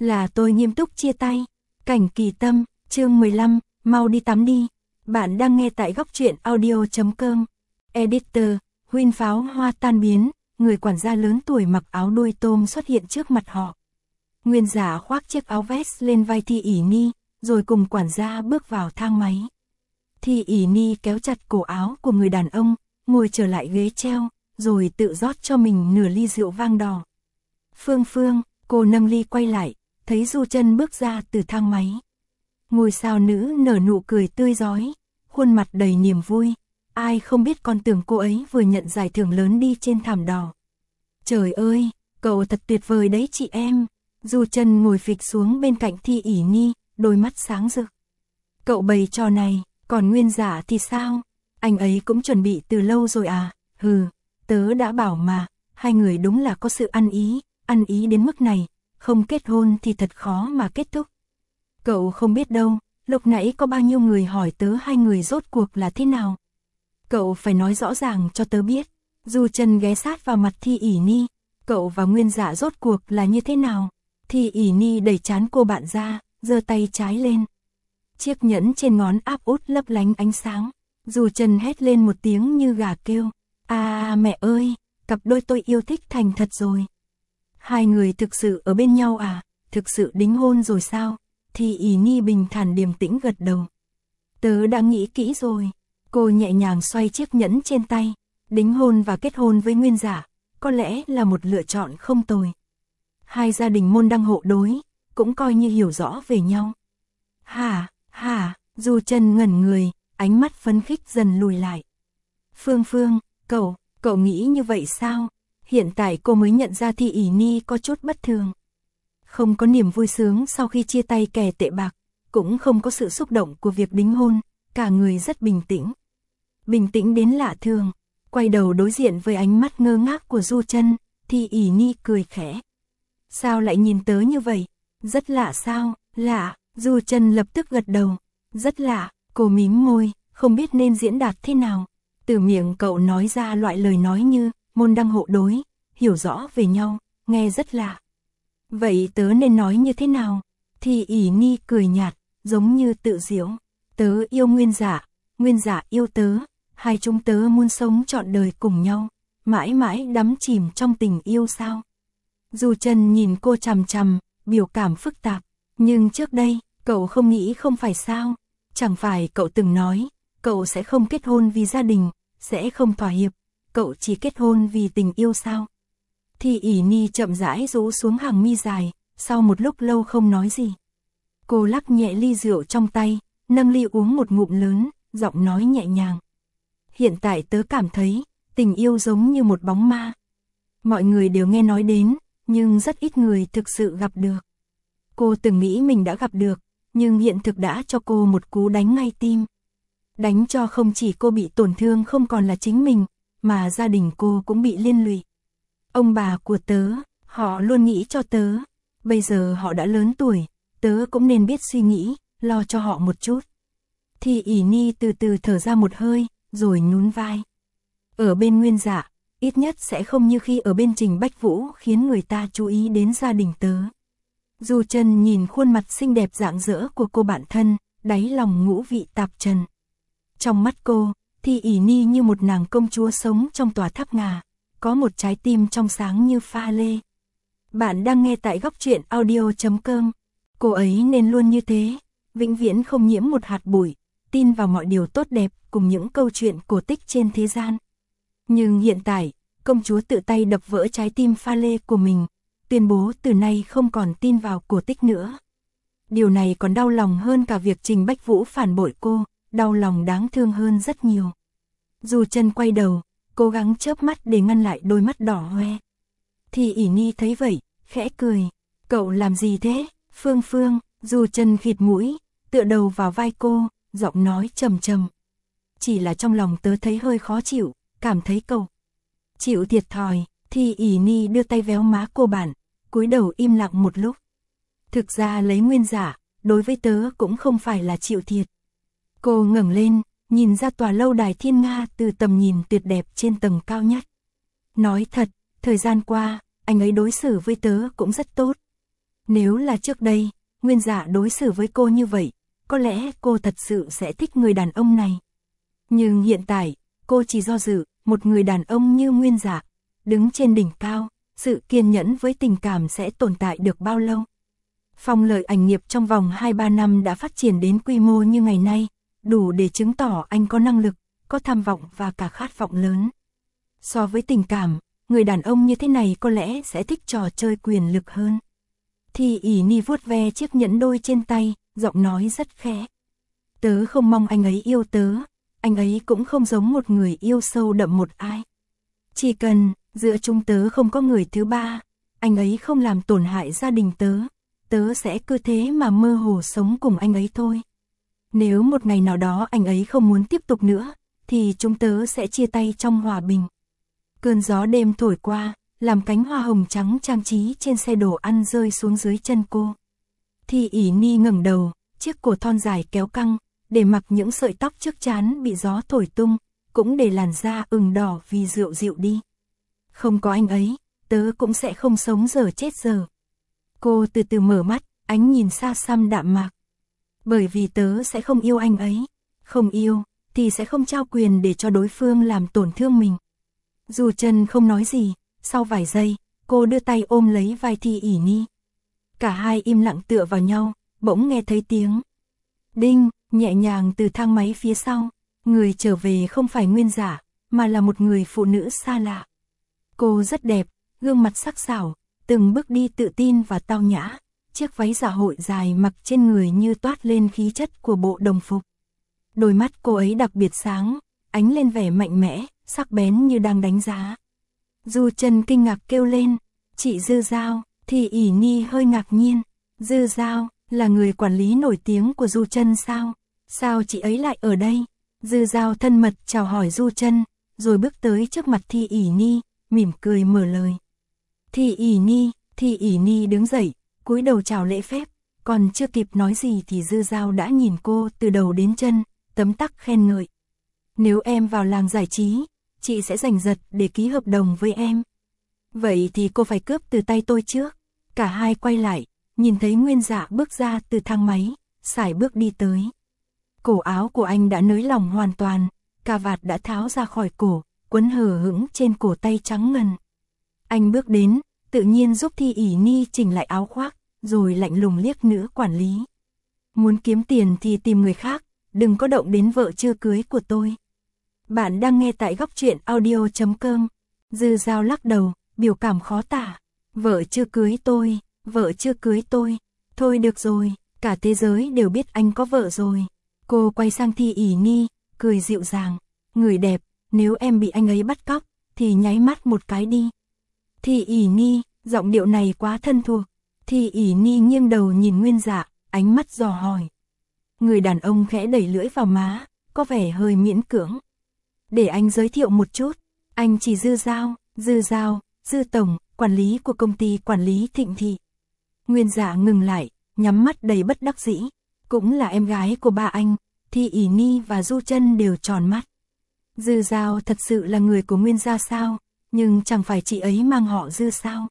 là tôi nghiêm túc chia tay. Cảnh Kỳ Tâm, chương 15, mau đi tắm đi. Bạn đang nghe tại góc truyện audio.com. Editor, huyên pháo hoa tan biến, người quản gia lớn tuổi mặc áo đuôi tôm xuất hiện trước mặt họ. Nguyên Giả khoác chiếc áo vest lên vai Thi ỉ Ni, rồi cùng quản gia bước vào thang máy. Thi ỉ Ni kéo chặt cổ áo của người đàn ông, ngồi trở lại ghế treo, rồi tự rót cho mình nửa ly rượu vang đỏ. Phương Phương, cô nâng ly quay lại, thấy Du Trân bước ra từ thang máy. Ngôi sao nữ nở nụ cười tươi rói, khuôn mặt đầy niềm vui. Ai không biết còn tưởng cô ấy vừa nhận giải thưởng lớn đi trên thảm đỏ. Trời ơi, cậu thật tuyệt vời đấy chị em. Du Trân ngồi phịch xuống bên cạnh Thi ỉ Ni, đôi mắt sáng rực. Cậu bày trò này, còn Nguyên Giả thì sao? Anh ấy cũng chuẩn bị từ lâu rồi à? Hừ, tớ đã bảo mà, hai người đúng là có sự ăn ý đến mức này, không kết hôn thì thật khó mà kết thúc. Cậu không biết đâu, lúc nãy có bao nhiêu người hỏi tớ hai người rốt cuộc là thế nào. Cậu phải nói rõ ràng cho tớ biết. Du Trân ghé sát vào mặt Thi ỉ Ni, cậu và Nguyên Giả rốt cuộc là như thế nào? Thi ỉ Ni đẩy trán cô bạn ra, giơ tay trái lên. Chiếc nhẫn trên ngón áp út lấp lánh ánh sáng. Du Trân hét lên một tiếng như gà kêu. À mẹ ơi, cặp đôi tôi yêu thích thành thật rồi. Hai người thực sự ở bên nhau à? Thực sự đính hôn rồi sao? Thi ỉ Ni bình thản điềm tĩnh gật đầu. Tớ đã nghĩ kỹ rồi. Cô nhẹ nhàng xoay chiếc nhẫn trên tay. Đính hôn và kết hôn với Nguyên Giả, có lẽ là một lựa chọn không tồi. Hai gia đình môn đăng hộ đối, cũng coi như hiểu rõ về nhau. Hả, Du Trân ngẩn người, ánh mắt phấn khích dần lùi lại. Phương Phương, cậu nghĩ như vậy sao? Hiện tại cô mới nhận ra Thi ỉ Ni có chút bất thường. Không có niềm vui sướng sau khi chia tay kẻ tệ bạc, cũng không có sự xúc động của việc đính hôn, cả người rất bình tĩnh. Bình tĩnh đến lạ thường, quay đầu đối diện với ánh mắt ngơ ngác của Du Trân, Thi ỉ Ni cười khẽ. Sao lại nhìn tớ như vậy? Rất lạ sao? Lạ, Du Trân lập tức gật đầu. Rất lạ, cô mím môi, không biết nên diễn đạt thế nào. Từ miệng cậu nói ra loại lời nói như môn đăng hộ đối, hiểu rõ về nhau, nghe rất lạ. Vậy tớ nên nói như thế nào? Thi ỉ Ni cười nhạt, giống như tự giễu. Tớ yêu Nguyên Giả yêu tớ, hai chúng tớ muốn sống trọn đời cùng nhau, mãi mãi đắm chìm trong tình yêu sao? Du Trân nhìn cô chằm chằm, biểu cảm phức tạp. Nhưng trước đây, cậu không nghĩ không phải sao? Chẳng phải cậu từng nói, cậu sẽ không kết hôn vì gia đình, sẽ không thỏa hiệp, cậu chỉ kết hôn vì tình yêu sao? Thi ỉ Ni chậm rãi rũ xuống hàng mi dài, sau một lúc lâu không nói gì. Cô lắc nhẹ ly rượu trong tay, nâng ly uống một ngụm lớn, giọng nói nhẹ nhàng. Hiện tại tớ cảm thấy, tình yêu giống như một bóng ma. Mọi người đều nghe nói đến, nhưng rất ít người thực sự gặp được. Cô từng nghĩ mình đã gặp được, nhưng hiện thực đã cho cô một cú đánh ngay tim. Đánh cho không chỉ cô bị tổn thương không còn là chính mình, mà gia đình cô cũng bị liên lụy. Ông bà của tớ, họ luôn nghĩ cho tớ. Bây giờ họ đã lớn tuổi, tớ cũng nên biết suy nghĩ, lo cho họ một chút. Thi ỉ Ni từ từ thở ra một hơi, rồi nhún vai. Ở bên Nguyên Giả, ít nhất sẽ không như khi ở bên Trình Bách Vũ khiến người ta chú ý đến gia đình tớ. Du Trân nhìn khuôn mặt xinh đẹp rạng rỡ của cô bạn thân, đáy lòng ngũ vị tạp trần. Trong mắt cô, Thi ỉ Ni như một nàng công chúa sống trong tòa tháp ngà, có một trái tim trong sáng như pha lê. Bạn đang nghe tại góc truyện audio.com. Cô ấy nên luôn như thế, vĩnh viễn không nhiễm một hạt bụi, tin vào mọi điều tốt đẹp cùng những câu chuyện cổ tích trên thế gian. Nhưng hiện tại, công chúa tự tay đập vỡ trái tim pha lê của mình, tuyên bố từ nay không còn tin vào cổ tích nữa. Điều này còn đau lòng hơn cả việc Trình Bách Vũ phản bội cô, đau lòng đáng thương hơn rất nhiều. Du Trân quay đầu, cố gắng chớp mắt để ngăn lại đôi mắt đỏ hoe. Thi ỉ Ni thấy vậy, khẽ cười. Cậu làm gì thế? Phương Phương, Du Trân khịt mũi, tựa đầu vào vai cô, giọng nói trầm trầm. Chỉ là trong lòng tớ thấy hơi khó chịu, cảm thấy cậu chịu thiệt thòi. Thi ỉ Ni đưa tay véo má cô bạn, cúi đầu im lặng một lúc. Thực ra lấy Nguyên Giả, đối với tớ cũng không phải là chịu thiệt. Cô ngẩng lên, nhìn ra tòa lâu đài thiên nga từ tầm nhìn tuyệt đẹp trên tầng cao nhất. Nói thật, thời gian qua, anh ấy đối xử với tớ cũng rất tốt. Nếu là trước đây, Nguyên Dạ đối xử với cô như vậy, có lẽ cô thật sự sẽ thích người đàn ông này. Nhưng hiện tại, cô chỉ do dự, một người đàn ông như Nguyên Dạ, đứng trên đỉnh cao, sự kiên nhẫn với tình cảm sẽ tồn tại được bao lâu? Phong Lợi ảnh nghiệp trong vòng 2-3 năm đã phát triển đến quy mô như ngày nay, đủ để chứng tỏ anh có năng lực, có tham vọng và cả khát vọng lớn. So với tình cảm, người đàn ông như thế này có lẽ sẽ thích trò chơi quyền lực hơn. Thì ỉ ni vuốt ve chiếc nhẫn đôi trên tay, giọng nói rất khẽ. Tớ không mong anh ấy yêu tớ, anh ấy cũng không giống một người yêu sâu đậm một ai. Chỉ cần, giữa chúng tớ không có người thứ ba, anh ấy không làm tổn hại gia đình tớ, tớ sẽ cứ thế mà mơ hồ sống cùng anh ấy thôi. Nếu một ngày nào đó anh ấy không muốn tiếp tục nữa, thì chúng tớ sẽ chia tay trong hòa bình. Cơn gió đêm thổi qua, làm cánh hoa hồng trắng trang trí trên xe đồ ăn rơi xuống dưới chân cô. Thì ỉ ni ngẩng đầu, chiếc cổ thon dài kéo căng, để mặc những sợi tóc trước trán bị gió thổi tung, cũng để làn da ửng đỏ vì rượu dịu đi. Không có anh ấy, tớ cũng sẽ không sống giờ chết giờ. Cô từ từ mở mắt, ánh nhìn xa xăm đạm mạc. Bởi vì tớ sẽ không yêu anh ấy. Không yêu, thì sẽ không trao quyền để cho đối phương làm tổn thương mình. Du Trân không nói gì, sau vài giây, cô đưa tay ôm lấy vai Thi ỉ ni. Cả hai im lặng tựa vào nhau, bỗng nghe thấy tiếng đinh, nhẹ nhàng từ thang máy phía sau. Người trở về không phải Nguyên Dạ, mà là một người phụ nữ xa lạ. Cô rất đẹp, gương mặt sắc sảo, từng bước đi tự tin và tao nhã. Chiếc váy dạ hội dài mặc trên người như toát lên khí chất của bộ đồng phục. Đôi mắt cô ấy đặc biệt sáng, ánh lên vẻ mạnh mẽ, sắc bén như đang đánh giá. Du Trân kinh ngạc kêu lên, chị Dư Giao. Thì ỉ ni hơi ngạc nhiên. Dư Giao, là người quản lý nổi tiếng của Du Trân sao? Sao chị ấy lại ở đây? Dư Giao thân mật chào hỏi Du Trân, rồi bước tới trước mặt Thi ỉ ni, mỉm cười mở lời. Thi ỉ ni đứng dậy, cúi đầu chào lễ phép, còn chưa kịp nói gì thì Dư Giao đã nhìn cô từ đầu đến chân, tấm tắc khen ngợi. Nếu em vào làng giải trí, chị sẽ giành giật để ký hợp đồng với em. Vậy thì cô phải cướp từ tay tôi trước. Cả hai quay lại, nhìn thấy Nguyên Dạ bước ra từ thang máy, sải bước đi tới. Cổ áo của anh đã nới lỏng hoàn toàn, cà vạt đã tháo ra khỏi cổ, quấn hờ hững trên cổ tay trắng ngần. Anh bước đến, tự nhiên giúp Thi ỉ ni chỉnh lại áo khoác, rồi lạnh lùng liếc nữ quản lý. Muốn kiếm tiền thì tìm người khác, đừng có động đến vợ chưa cưới của tôi. Bạn đang nghe tại Góc Truyện Audio.com. Dư Giao lắc đầu, biểu cảm khó tả. Vợ chưa cưới tôi, vợ chưa cưới tôi. Thôi được rồi, cả thế giới đều biết anh có vợ rồi. Cô quay sang Thi ỉ ni, cười dịu dàng. Người đẹp, nếu em bị anh ấy bắt cóc, thì nháy mắt một cái đi. Thi ỉ ni, giọng điệu này quá thân thuộc. Thi ỉ ni nghiêng đầu nhìn Nguyên Dạ, ánh mắt dò hỏi. Người đàn ông khẽ đẩy lưỡi vào má, có vẻ hơi miễn cưỡng. Để anh giới thiệu một chút, anh chỉ Dư Giao, Dư Tổng, quản lý của công ty quản lý Thịnh Thị. Nguyên Dạ ngừng lại, nhắm mắt đầy bất đắc dĩ. Cũng là em gái của ba anh, Thi ỉ ni và Du Trân đều tròn mắt. Dư Giao thật sự là người của Nguyên gia sao, nhưng chẳng phải chị ấy mang họ Dư sao?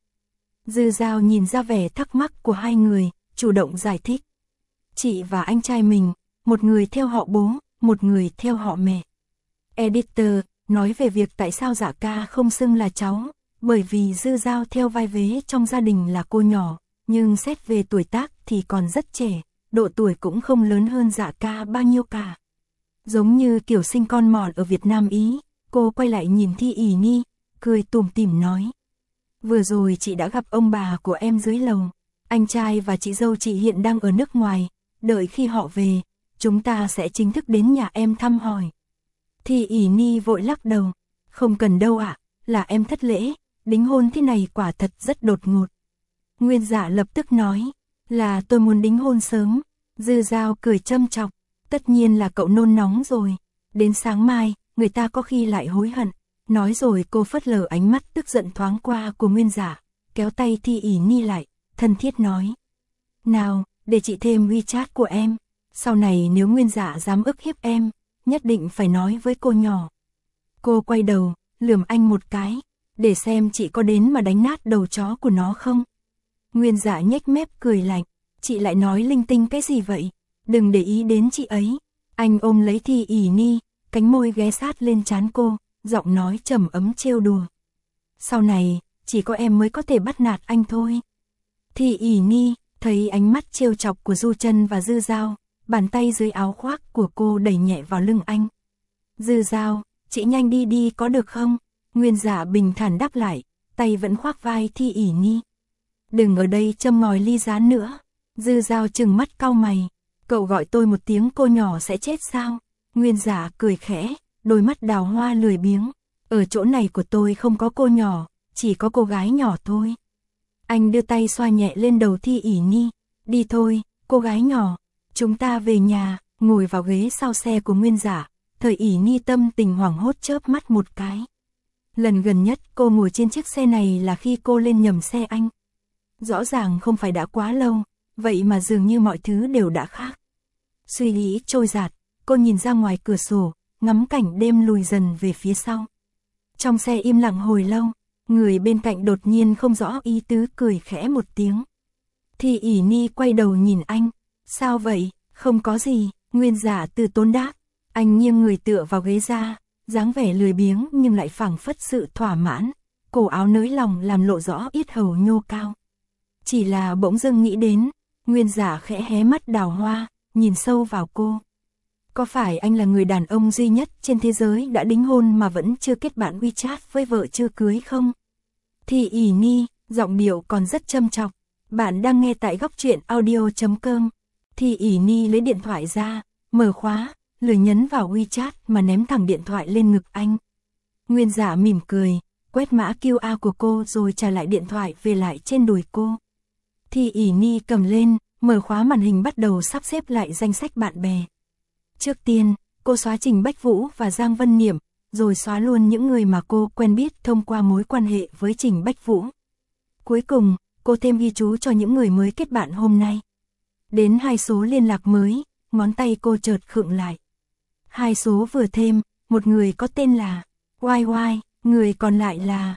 Dư Giao nhìn ra vẻ thắc mắc của hai người, chủ động giải thích. Chị và anh trai mình, một người theo họ bố, một người theo họ mẹ. Editor, nói về việc tại sao Dạ ca không xưng là cháu, bởi vì Dư Giao theo vai vế trong gia đình là cô nhỏ, nhưng xét về tuổi tác thì còn rất trẻ, độ tuổi cũng không lớn hơn Dạ ca bao nhiêu cả. Giống như kiểu sinh con mòn ở Việt Nam Ý, cô quay lại nhìn Thi ỉ ni, cười tủm tỉm nói. Vừa rồi chị đã gặp ông bà của em dưới lầu, anh trai và chị dâu chị hiện đang ở nước ngoài, đợi khi họ về, chúng ta sẽ chính thức đến nhà em thăm hỏi. Thi ỉ ni vội lắc đầu, không cần đâu ạ, là em thất lễ, đính hôn thế này quả thật rất đột ngột. Nguyên Dạ lập tức nói, là tôi muốn đính hôn sớm. Dư Giao cười châm chọc, tất nhiên là cậu nôn nóng rồi, đến sáng mai, người ta có khi lại hối hận. Nói rồi cô phớt lờ ánh mắt tức giận thoáng qua của Nguyên Dạ, kéo tay Thi ỉ ni lại, thân thiết nói. Nào, để chị thêm WeChat của em, sau này nếu Nguyên Dạ dám ức hiếp em, nhất định phải nói với cô nhỏ. Cô quay đầu, lườm anh một cái, để xem chị có đến mà đánh nát đầu chó của nó không. Nguyên Dạ nhếch mép cười lạnh, chị lại nói linh tinh cái gì vậy? Đừng để ý đến chị ấy. Anh ôm lấy Thi ỉ Ni, cánh môi ghé sát lên trán cô, giọng nói trầm ấm trêu đùa. Sau này, chỉ có em mới có thể bắt nạt anh thôi. Thi ỉ Ni thấy ánh mắt trêu chọc của Du Chân và Dư Dao, bàn tay dưới áo khoác của cô đẩy nhẹ vào lưng anh. Dư Dao, chị nhanh đi đi có được không? Nguyên Dạ bình thản đáp lại, tay vẫn khoác vai Thi ỉ Ni. Đừng ở đây châm ngòi ly gián nữa. Dư Dao trừng mắt cau mày. Cậu gọi tôi một tiếng cô nhỏ sẽ chết sao? Nguyên Dạ cười khẽ, đôi mắt đào hoa lười biếng. Ở chỗ này của tôi không có cô nhỏ, chỉ có cô gái nhỏ thôi. Anh đưa tay xoa nhẹ lên đầu Thi ỉ Ni. Đi thôi, cô gái nhỏ, chúng ta về nhà. Ngồi vào ghế sau xe của Nguyên Dạ, Thời ỉ Ni tâm tình hoảng hốt chớp mắt một cái. Lần gần nhất cô ngồi trên chiếc xe này là khi cô lên nhầm xe anh. Rõ ràng không phải đã quá lâu, vậy mà dường như mọi thứ đều đã khác. Suy nghĩ trôi dạt, cô nhìn ra ngoài cửa sổ, ngắm cảnh đêm lùi dần về phía sau. Trong xe im lặng hồi lâu, người bên cạnh đột nhiên không rõ ý tứ cười khẽ một tiếng. Thì ỉ Ni quay đầu nhìn anh. Sao vậy? Không có gì. Nguyên Dạ từ tốn đáp. Anh nghiêng người tựa vào ghế ra, dáng vẻ lười biếng nhưng lại phảng phất sự thỏa mãn. Cổ áo nới lòng làm lộ rõ yết hầu nhô cao. Chỉ là bỗng dưng nghĩ đến, Nguyên Dạ khẽ hé mắt đào hoa, nhìn sâu vào cô. Có phải anh là người đàn ông duy nhất trên thế giới đã đính hôn mà vẫn chưa kết bạn WeChat với vợ chưa cưới không? Thì ỉ Ni, giọng điệu còn rất châm chọc. Bạn đang nghe tại góc truyện audio.com. Thì ỉ Ni lấy điện thoại ra, mở khóa, lười nhấn vào WeChat mà ném thẳng điện thoại lên ngực anh. Nguyên Dạ mỉm cười, quét mã QR của cô rồi trả lại điện thoại về lại trên đùi cô. Thì ỉ Ni cầm lên, mở khóa màn hình bắt đầu sắp xếp lại danh sách bạn bè. Trước tiên, cô xóa Trình Bách Vũ và Giang Vân Niệm, rồi xóa luôn những người mà cô quen biết thông qua mối quan hệ với Trình Bách Vũ. Cuối cùng, cô thêm ghi chú cho những người mới kết bạn hôm nay. Đến 2 số liên lạc mới, ngón tay cô chợt khựng lại. 2 số vừa thêm, một người có tên là YY, người còn lại là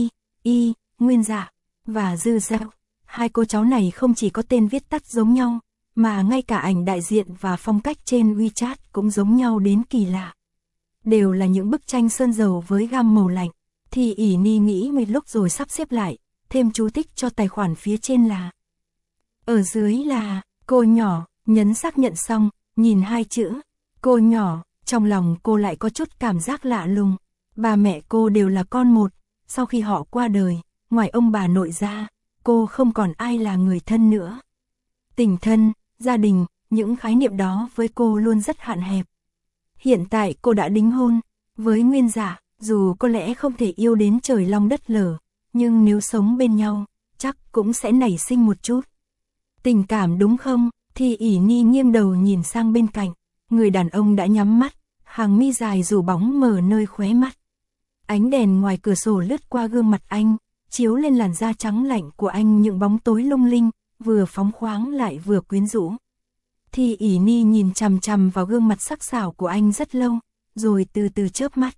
Y, Nguyên Dạ và Dư Dao. 2 cô cháu này không chỉ có tên viết tắt giống nhau, mà ngay cả ảnh đại diện và phong cách trên WeChat cũng giống nhau đến kỳ lạ. Đều là những bức tranh sơn dầu với gam màu lạnh. Thì ỉ Ni nghĩ một lúc rồi sắp xếp lại, thêm chú thích cho tài khoản phía trên là. Ở dưới là, cô nhỏ, nhấn xác nhận xong, nhìn 2 chữ, cô nhỏ, trong lòng cô lại có chút cảm giác lạ lùng. Bà mẹ cô đều là con một, sau khi họ qua đời, ngoài ông bà nội ra, cô không còn ai là người thân nữa. Tình thân, gia đình, những khái niệm đó với cô luôn rất hạn hẹp. Hiện tại cô đã đính hôn, với Nguyên Dạ, dù có lẽ không thể yêu đến trời long đất lở, nhưng nếu sống bên nhau, chắc cũng sẽ nảy sinh một chút tình cảm đúng không? Thì ỉ Ni nghiêng đầu nhìn sang bên cạnh, người đàn ông đã nhắm mắt, hàng mi dài rủ bóng mờ nơi khóe mắt. Ánh đèn ngoài cửa sổ lướt qua gương mặt anh, chiếu lên làn da trắng lạnh của anh những bóng tối lung linh, vừa phóng khoáng lại vừa quyến rũ. Thì ỉ Ni nhìn chằm chằm vào gương mặt sắc sảo của anh rất lâu, rồi từ từ chớp mắt.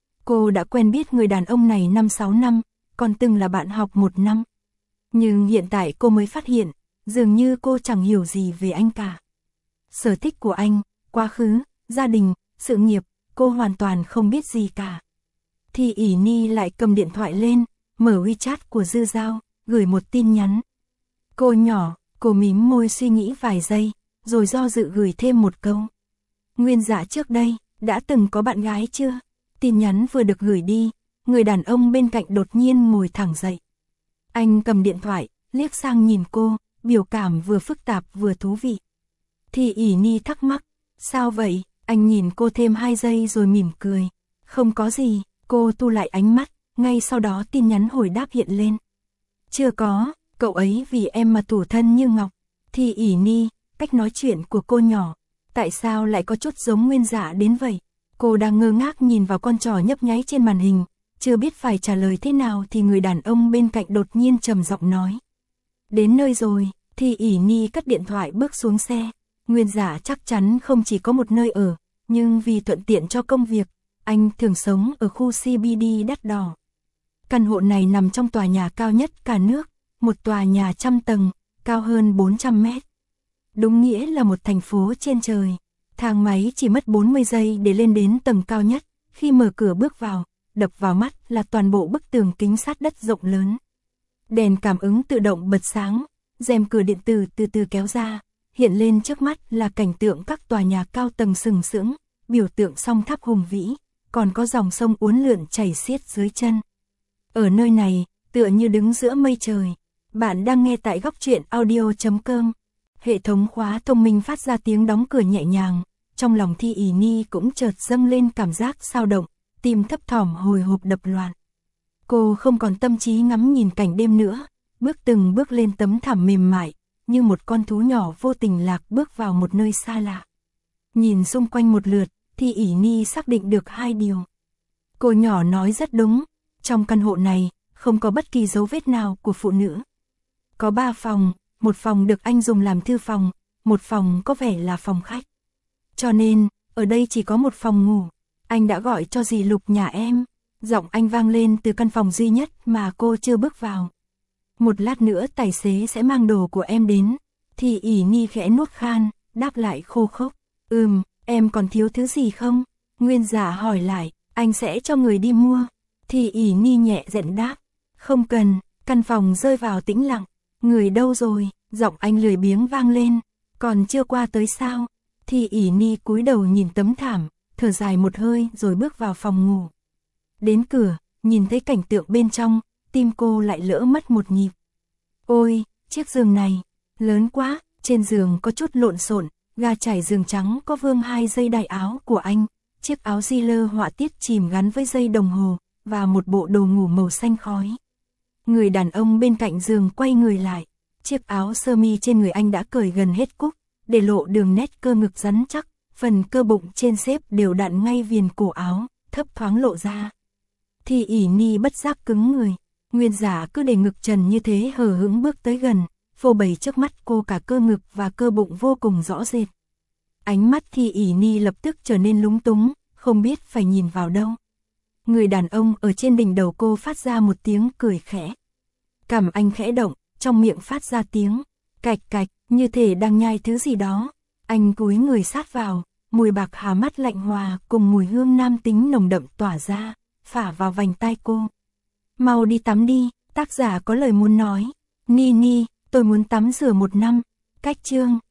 Cô đã quen biết người đàn ông này 5-6 năm, còn từng là bạn học 1 năm. Nhưng hiện tại cô mới phát hiện, dường như cô chẳng hiểu gì về anh cả. Sở thích của anh, quá khứ, gia đình, sự nghiệp, cô hoàn toàn không biết gì cả. Thì ỉ Ni lại cầm điện thoại lên, mở WeChat của Dư Dao, gửi một tin nhắn. Cô nhỏ, cô mím môi suy nghĩ vài giây, rồi do dự gửi thêm một câu. Nguyên Dạ trước đây, đã từng có bạn gái chưa? Tin nhắn vừa được gửi đi, người đàn ông bên cạnh đột nhiên ngồi thẳng dậy. Anh cầm điện thoại, liếc sang nhìn cô, biểu cảm vừa phức tạp vừa thú vị. Thì ỉ Ni thắc mắc, sao vậy? Anh nhìn cô thêm 2 giây rồi mỉm cười. Không có gì, cô thu lại ánh mắt, ngay sau đó tin nhắn hồi đáp hiện lên. Chưa có, cậu ấy vì em mà thủ thân như ngọc. Thì ỉ Ni, cách nói chuyện của cô nhỏ, tại sao lại có chút giống Nguyên Dạ đến vậy? Cô đang ngơ ngác nhìn vào con trò nhấp nháy trên màn hình, chưa biết phải trả lời thế nào thì người đàn ông bên cạnh đột nhiên trầm giọng nói. Đến nơi rồi. Thì ỉ Ni cất điện thoại bước xuống xe. Nguyên Dạ chắc chắn không chỉ có một nơi ở, nhưng vì thuận tiện cho công việc, anh thường sống ở khu CBD đắt đỏ. Căn hộ này nằm trong tòa nhà cao nhất cả nước, một tòa nhà trăm tầng, cao hơn 400 mét. Đúng nghĩa là một thành phố trên trời. Thang máy chỉ mất 40 giây để lên đến tầng cao nhất. Khi mở cửa bước vào, đập vào mắt là toàn bộ bức tường kính sát đất rộng lớn. Đèn cảm ứng tự động bật sáng, rèm cửa điện tử từ từ kéo ra, hiện lên trước mắt là cảnh tượng các tòa nhà cao tầng sừng sững, biểu tượng song tháp hùng vĩ, còn có dòng sông uốn lượn chảy xiết dưới chân. Ở nơi này, tựa như đứng giữa mây trời. Bạn đang nghe tại góc truyện audio.com. Hệ thống khóa thông minh phát ra tiếng đóng cửa nhẹ nhàng, trong lòng Thi ỷ Ni cũng chợt dâng lên cảm giác xao động, tim thấp thỏm hồi hộp đập loạn. Cô không còn tâm trí ngắm nhìn cảnh đêm nữa, bước từng bước lên tấm thảm mềm mại, như một con thú nhỏ vô tình lạc bước vào một nơi xa lạ. Nhìn xung quanh một lượt, Thi ỷ Ni xác định được hai điều. Cô nhỏ nói rất đúng, trong căn hộ này, không có bất kỳ dấu vết nào của phụ nữ. Có 3 phòng, một phòng được anh dùng làm thư phòng, một phòng có vẻ là phòng khách. Cho nên, ở đây chỉ có một phòng ngủ. Anh đã gọi cho dì Lục nhà em. Giọng anh vang lên từ căn phòng duy nhất mà cô chưa bước vào. Một lát nữa tài xế sẽ mang đồ của em đến. Thì ỷ Ni khẽ nuốt khan, đáp lại khô khốc. Em còn thiếu thứ gì không? Nguyên Giả hỏi lại, anh sẽ cho người đi mua. Thì ỷ Ni nhẹ giọng đáp. Không cần, căn phòng rơi vào tĩnh lặng. Người đâu rồi? Giọng anh lười biếng vang lên. Còn chưa qua tới sao? Thì ỷ Ni cúi đầu nhìn tấm thảm, thở dài một hơi rồi bước vào phòng ngủ. Đến cửa, nhìn thấy cảnh tượng bên trong, tim cô lại lỡ mất một nhịp. Ôi, chiếc giường này, lớn quá, trên giường có chút lộn xộn, ga trải giường trắng có vương 2 dây đai áo của anh, chiếc áo Ziller họa tiết chìm gắn với dây đồng hồ, và một bộ đồ ngủ màu xanh khói. Người đàn ông bên cạnh giường quay người lại, chiếc áo sơ mi trên người anh đã cởi gần hết cúc, để lộ đường nét cơ ngực rắn chắc, phần cơ bụng trên xếp đều đặn ngay viền cổ áo, thấp thoáng lộ ra. Thì ỷ Ni bất giác cứng người, Nguyên Giả cứ để ngực trần như thế hờ hững bước tới gần, phô bày trước mắt cô cả cơ ngực và cơ bụng vô cùng rõ rệt. Ánh mắt Thì ỷ Ni lập tức trở nên lúng túng, không biết phải nhìn vào đâu. Người đàn ông ở trên đỉnh đầu cô phát ra một tiếng cười khẽ. Cằm anh khẽ động, trong miệng phát ra tiếng cạch cạch, như thể đang nhai thứ gì đó. Anh cúi người sát vào, mùi bạc hà mắt lạnh hòa cùng mùi hương nam tính nồng đậm tỏa ra, phả vào vành tai cô. Mau đi tắm đi, tác giả có lời muốn nói. Ni, tôi muốn tắm rửa 1 năm. Cách chương